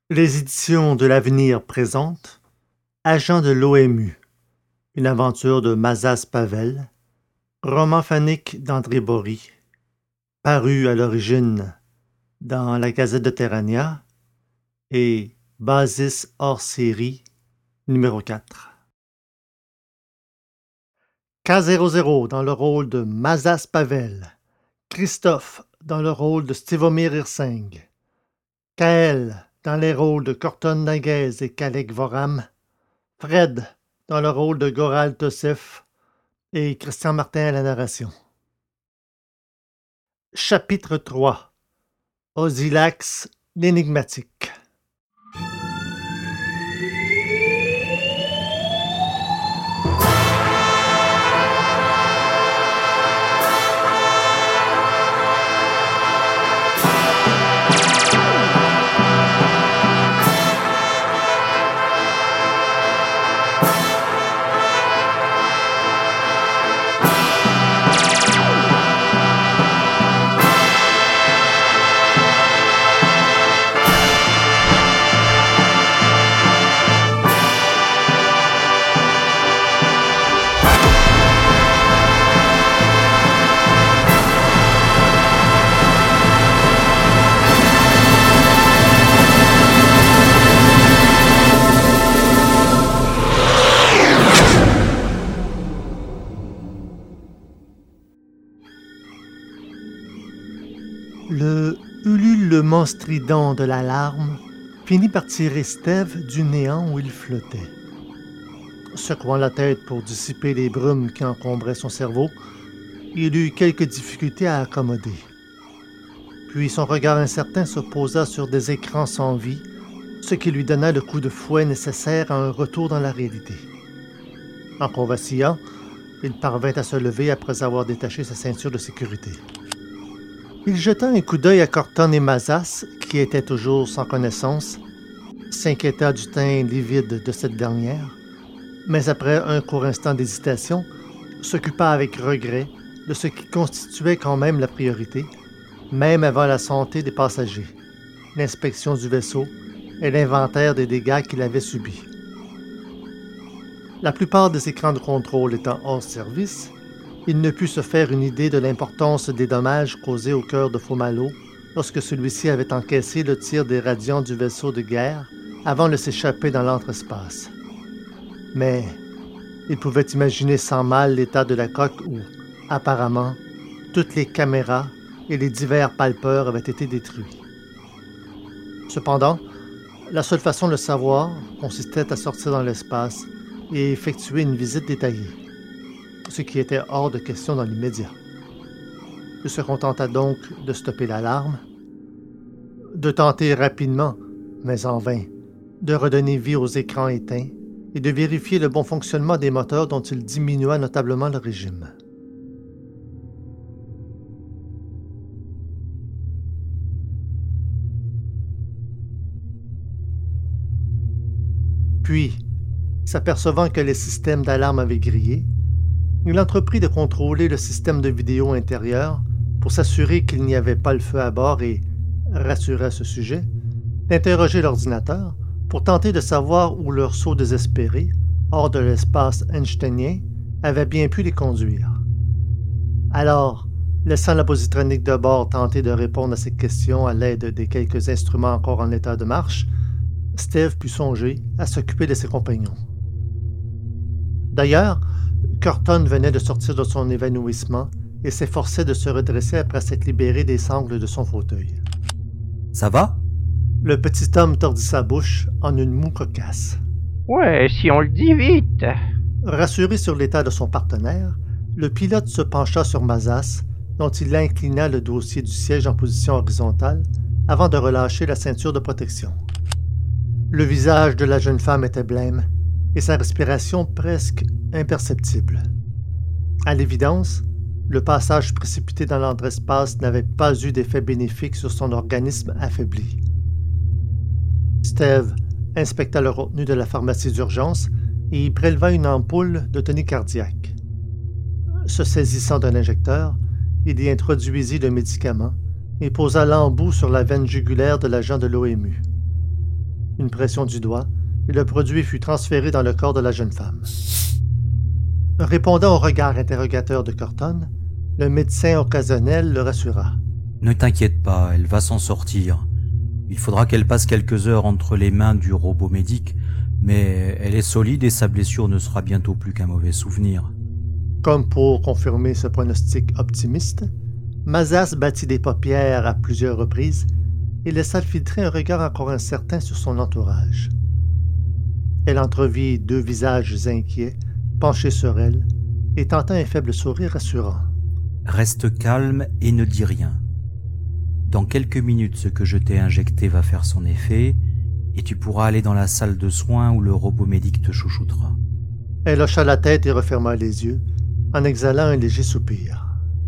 Les éditions de l'Avenir présentent Agent de l'OMU, une aventure de Mazas Pavel, roman phonique d'André Bory, paru à l'origine dans la Gazette de Terrania et Basis hors série numéro 4. K00 dans le rôle de Mazas Pavel, Christophe dans le rôle de Stivomir Hirsing, Kael dans les rôles de Corton Naguez et Kalek Voram, Fred dans le rôle de Goral Tossef et Christian Martin à la narration. Chapitre 3. Osilax l'énigmatique. Le ululement strident de l'alarme finit par tirer Steve du néant où il flottait. Secouant la tête pour dissiper les brumes qui encombraient son cerveau, il eut quelques difficultés à accommoder. Puis son regard incertain se posa sur des écrans sans vie, ce qui lui donna le coup de fouet nécessaire à un retour dans la réalité. Encore vacillant, il parvint à se lever après avoir détaché sa ceinture de sécurité. Il jeta un coup d'œil à Corton et Mazas, qui étaient toujours sans connaissance, s'inquiéta du teint livide de cette dernière, mais après un court instant d'hésitation, s'occupa avec regret de ce qui constituait quand même la priorité, même avant la santé des passagers, l'inspection du vaisseau et l'inventaire des dégâts qu'il avait subis. La plupart des écrans de contrôle étant hors service, il ne put se faire une idée de l'importance des dommages causés au cœur de Fomalhaut lorsque celui-ci avait encaissé le tir des radiants du vaisseau de guerre avant de s'échapper dans l'entre-espace. Mais il pouvait imaginer sans mal l'état de la coque où, apparemment, toutes les caméras et les divers palpeurs avaient été détruits. Cependant, la seule façon de le savoir consistait à sortir dans l'espace et effectuer une visite détaillée, ce qui était hors de question dans l'immédiat. Il se contenta donc de stopper l'alarme, de tenter rapidement, mais en vain, de redonner vie aux écrans éteints et de vérifier le bon fonctionnement des moteurs dont il diminua notablement le régime. Puis, s'apercevant que les systèmes d'alarme avaient grillé, il entreprit de contrôler le système de vidéo intérieur pour s'assurer qu'il n'y avait pas le feu à bord et, rassuré à ce sujet, d'interroger l'ordinateur pour tenter de savoir où leur saut désespéré, hors de l'espace einsteinien, avait bien pu les conduire. Alors, laissant la positronique de bord tenter de répondre à ces questions à l'aide des quelques instruments encore en état de marche, Steve put songer à s'occuper de ses compagnons. D'ailleurs, Corton venait de sortir de son évanouissement et s'efforçait de se redresser après s'être libéré des sangles de son fauteuil. « Ça va? » Le petit homme tordit sa bouche en une moue cocasse. « Ouais, si on le dit vite. » Rassuré sur l'état de son partenaire, le pilote se pencha sur Mazas, dont il inclina le dossier du siège en position horizontale avant de relâcher la ceinture de protection. Le visage de la jeune femme était blême et sa respiration presque imperceptible. À l'évidence, le passage précipité dans l'entre-espace n'avait pas eu d'effet bénéfique sur son organisme affaibli. Steve inspecta le contenu de la pharmacie d'urgence et y préleva une ampoule de tenue cardiaque. Se saisissant d'un injecteur, il y introduisit le médicament et posa l'embout sur la veine jugulaire de l'agent de l'OMU. Une pression du doigt, et le produit fut transféré dans le corps de la jeune femme. Répondant au regard interrogateur de Corton, le médecin occasionnel le rassura. « Ne t'inquiète pas, elle va s'en sortir. Il faudra qu'elle passe quelques heures entre les mains du robot médic, mais elle est solide et sa blessure ne sera bientôt plus qu'un mauvais souvenir. » Comme pour confirmer ce pronostic optimiste, Mazas battit les paupières à plusieurs reprises et laissa filtrer un regard encore incertain sur son entourage. Elle entrevit deux visages inquiets, penchés sur elle, et tenta un faible sourire rassurant. « Reste calme et ne dis rien. Dans quelques minutes, ce que je t'ai injecté va faire son effet, et tu pourras aller dans la salle de soins où le robot médic te chouchoutera. » Elle hocha la tête et referma les yeux, en exhalant un léger soupir.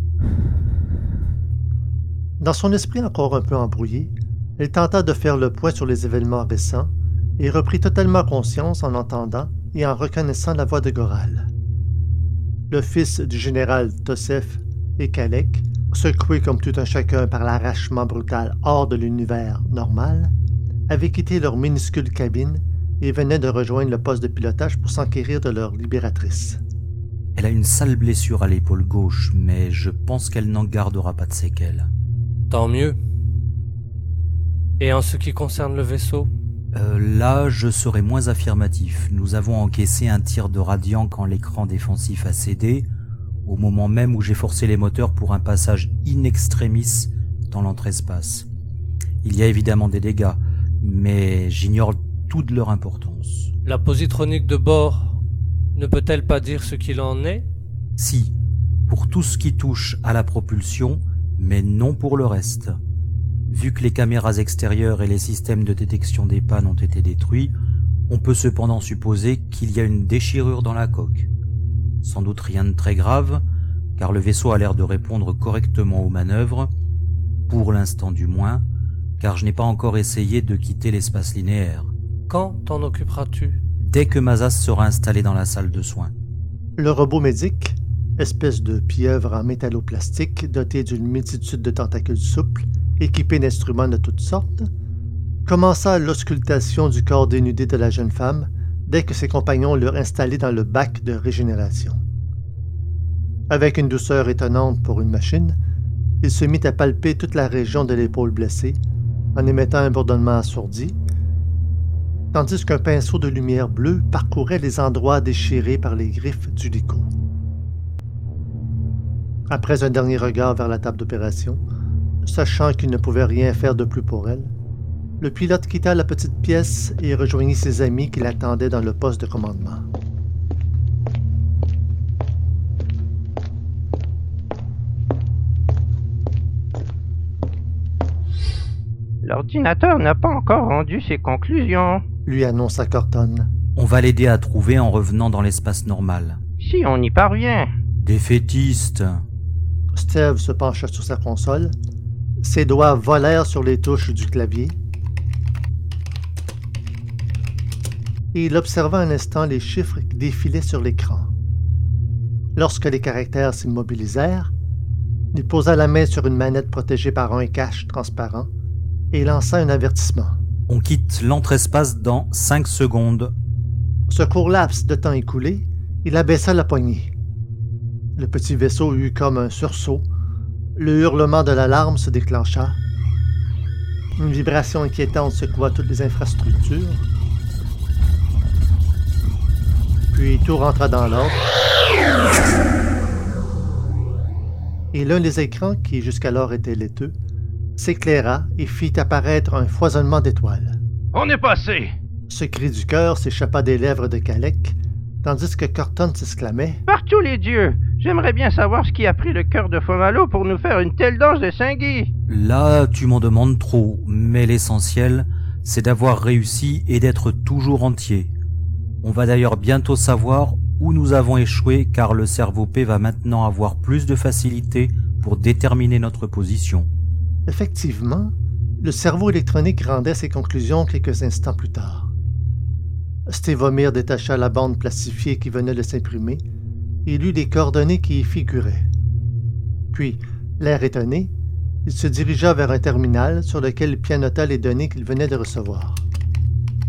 Dans son esprit encore un peu embrouillé, elle tenta de faire le point sur les événements récents et reprit totalement conscience en entendant et en reconnaissant la voix de Goral. Le fils du général Tosef et Kalek, secoué comme tout un chacun par l'arrachement brutal hors de l'univers normal, avaient quitté leur minuscule cabine et venaient de rejoindre le poste de pilotage pour s'enquérir de leur libératrice. Elle a une sale blessure à l'épaule gauche, mais je pense qu'elle n'en gardera pas de séquelles. Tant mieux. Et en ce qui concerne le vaisseau ? Là, je serai moins affirmatif. Nous avons encaissé un tir de radiant quand l'écran défensif a cédé, au moment même où j'ai forcé les moteurs pour un passage in extremis dans l'entre-espace. Il y a évidemment des dégâts, mais j'ignore toute leur importance. La positronique de bord ne peut-elle pas dire ce qu'il en est ? Si, pour tout ce qui touche à la propulsion, mais non pour le reste. Vu que les caméras extérieures et les systèmes de détection des pannes ont été détruits, on peut cependant supposer qu'il y a une déchirure dans la coque. Sans doute rien de très grave, car le vaisseau a l'air de répondre correctement aux manœuvres, pour l'instant du moins, car je n'ai pas encore essayé de quitter l'espace linéaire. Quand t'en occuperas-tu ? Dès que Mazas sera installé dans la salle de soins. Le robot médic, espèce de pieuvre en métalloplastique doté d'une multitude de tentacules souples, équipé d'instruments de toutes sortes, commença l'auscultation du corps dénudé de la jeune femme dès que ses compagnons l'eurent installé dans le bac de régénération. Avec une douceur étonnante pour une machine, il se mit à palper toute la région de l'épaule blessée, en émettant un bourdonnement assourdi, tandis qu'un pinceau de lumière bleue parcourait les endroits déchirés par les griffes du licou. Après un dernier regard vers la table d'opération, sachant qu'il ne pouvait rien faire de plus pour elle, le pilote quitta la petite pièce et rejoignit ses amis qui l'attendaient dans le poste de commandement. L'ordinateur n'a pas encore rendu ses conclusions, lui annonça Corton. On va l'aider à trouver en revenant dans l'espace normal. si on y parvient. Défaitiste. Steve se pencha sur sa console. Ses doigts volèrent sur les touches du clavier. Et il observa un instant les chiffres qui défilaient sur l'écran. Lorsque les caractères s'immobilisèrent, il posa la main sur une manette protégée par un cache transparent et lança un avertissement. On quitte l'entre-espace dans 5 secondes. Ce court laps de temps écoulé, il abaissa la poignée. Le petit vaisseau eut comme un sursaut. Le hurlement de l'alarme se déclencha. Une vibration inquiétante secoua toutes les infrastructures. Puis tout rentra dans l'ordre. Et l'un des écrans, qui jusqu'alors était laiteux, s'éclaira et fit apparaître un foisonnement d'étoiles. « On est passé! » Ce cri du cœur s'échappa des lèvres de Kalek, tandis que Corton s'exclamait. « Par tous les dieux! J'aimerais bien savoir ce qui a pris le cœur de Fomalo pour nous faire une telle danse de Saint-Guy! » Là, tu m'en demandes trop, mais l'essentiel, c'est d'avoir réussi et d'être toujours entier. On va d'ailleurs bientôt savoir où nous avons échoué, car le cerveau P va maintenant avoir plus de facilité pour déterminer notre position. Effectivement, le cerveau électronique rendait ses conclusions quelques instants plus tard. Stevomir détacha la bande plastifiée qui venait de s'imprimer et lut les coordonnées qui y figuraient. Puis, l'air étonné, il se dirigea vers un terminal sur lequel il pianota les données qu'il venait de recevoir.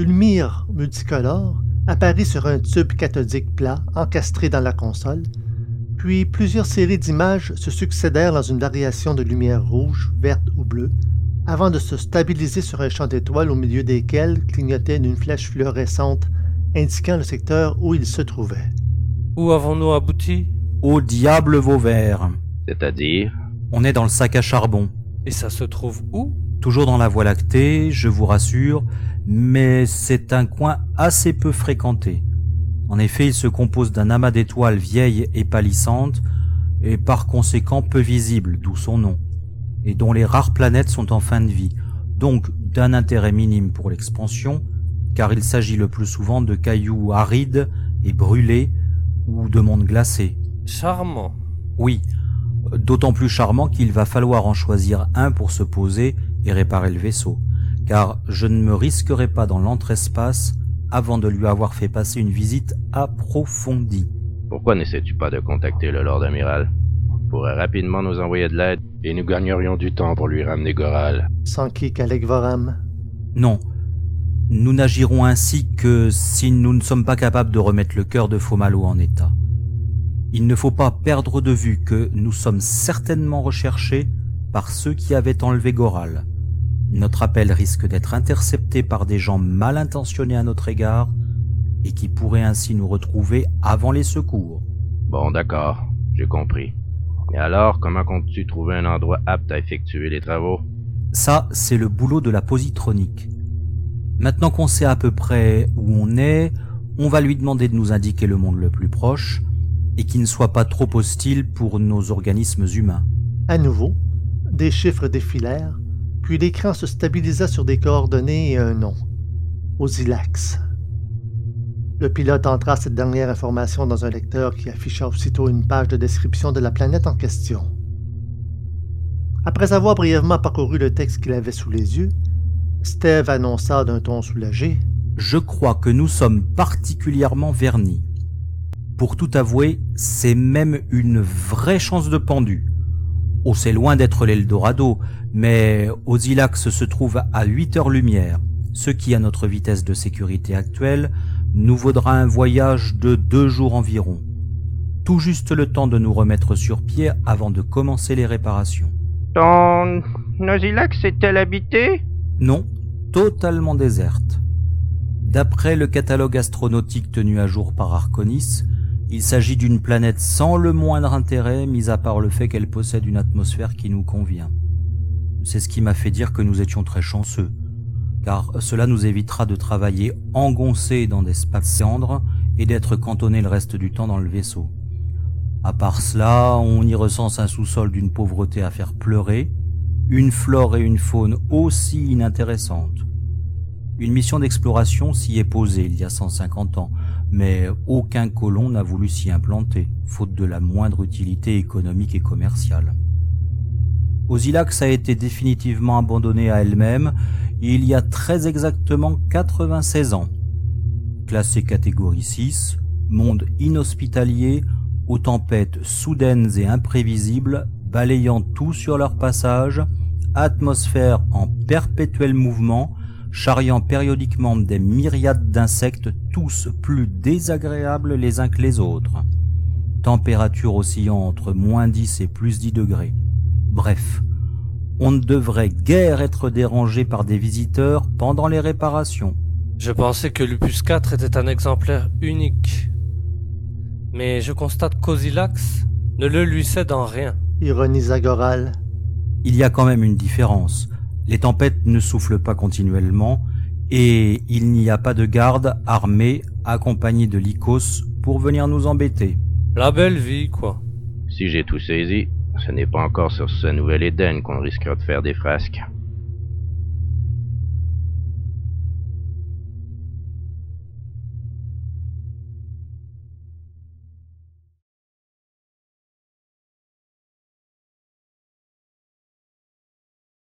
Une lumière multicolore apparaît sur un tube cathodique plat encastré dans la console, puis plusieurs séries d'images se succédèrent dans une variation de lumière rouge, verte ou bleue, avant de se stabiliser sur un champ d'étoiles au milieu desquels clignotait une flèche fluorescente indiquant le secteur où il se trouvait. Où avons-nous abouti? Au diable Vauvert. C'est-à-dire? On est dans le sac à charbon. Et ça se trouve où? Toujours dans la Voie lactée, je vous rassure, mais c'est un coin assez peu fréquenté. En effet, il se compose d'un amas d'étoiles vieilles et pâlissantes, et par conséquent peu visibles, d'où son nom, et dont les rares planètes sont en fin de vie, donc d'un intérêt minime pour l'expansion, car il s'agit le plus souvent de cailloux arides et brûlés, ou de mondes glacés. Charmant. Oui, d'autant plus charmant qu'il va falloir en choisir un pour se poser et réparer le vaisseau, car je ne me risquerai pas dans l'entre-espace avant de lui avoir fait passer une visite approfondie. Pourquoi n'essaies-tu pas de contacter le Lord Amiral? Il pourrait rapidement nous envoyer de l'aide, et nous gagnerions du temps pour lui ramener Goral. Sans qui qu'Alec Voram? Non, nous n'agirons ainsi que si nous ne sommes pas capables de remettre le cœur de Fomalo en état. Il ne faut pas perdre de vue que nous sommes certainement recherchés par ceux qui avaient enlevé Goral. Notre appel risque d'être intercepté par des gens mal intentionnés à notre égard et qui pourraient ainsi nous retrouver avant les secours. Bon, d'accord, j'ai compris. Et alors, comment comptes-tu trouver un endroit apte à effectuer les travaux? Ça, c'est le boulot de la positronique. Maintenant qu'on sait à peu près où on va lui demander de nous indiquer le monde le plus proche et qui ne soit pas trop hostile pour nos organismes humains. À nouveau, des chiffres défilèrent, puis l'écran se stabilisa sur des coordonnées et un nom. Osilax. Le pilote entra cette dernière information dans un lecteur qui afficha aussitôt une page de description de la planète en question. Après avoir brièvement parcouru le texte qu'il avait sous les yeux, Steve annonça d'un ton soulagé: « Je crois que nous sommes particulièrement vernis. Pour tout avouer, c'est même une vraie chance de pendu. Oh, c'est loin d'être l'Eldorado, mais Osilax se trouve à 8 heures-lumière, ce qui, à notre vitesse de sécurité actuelle, nous vaudra un voyage de 2 jours environ. Tout juste le temps de nous remettre sur pied avant de commencer les réparations. » Ton Osilax est-elle habitée? Non, totalement déserte. D'après le catalogue astronautique tenu à jour par Arconis, il s'agit d'une planète sans le moindre intérêt, mis à part le fait qu'elle possède une atmosphère qui nous convient. C'est ce qui m'a fait dire que nous étions très chanceux, car cela nous évitera de travailler engoncés dans des spatiandres et d'être cantonnés le reste du temps dans le vaisseau. À part cela, on y recense un sous-sol d'une pauvreté à faire pleurer, une flore et une faune aussi inintéressantes. Une mission d'exploration s'y est posée il y a 150 ans, mais aucun colon n'a voulu s'y implanter, faute de la moindre utilité économique et commerciale. Osilax a été définitivement abandonnée à elle-même il y a très exactement 96 ans. Classée catégorie 6, monde inhospitalier, aux tempêtes soudaines et imprévisibles, balayant tout sur leur passage, atmosphère en perpétuel mouvement, charriant périodiquement des myriades d'insectes, tous plus désagréables les uns que les autres. Température oscillant entre -10 et +10 degrés. Bref, on ne devrait guère être dérangé par des visiteurs pendant les réparations. Je pensais que Lupus 4 était un exemplaire unique. Mais je constate qu'Osilax ne le lui cède en rien. Ironisa Goral. Il y a quand même une différence. Les tempêtes ne soufflent pas continuellement et il n'y a pas de garde armés accompagnés de Lycos pour venir nous embêter. La belle vie, quoi. Si j'ai tout saisi, ce n'est pas encore sur ce nouvel Éden qu'on risquera de faire des frasques.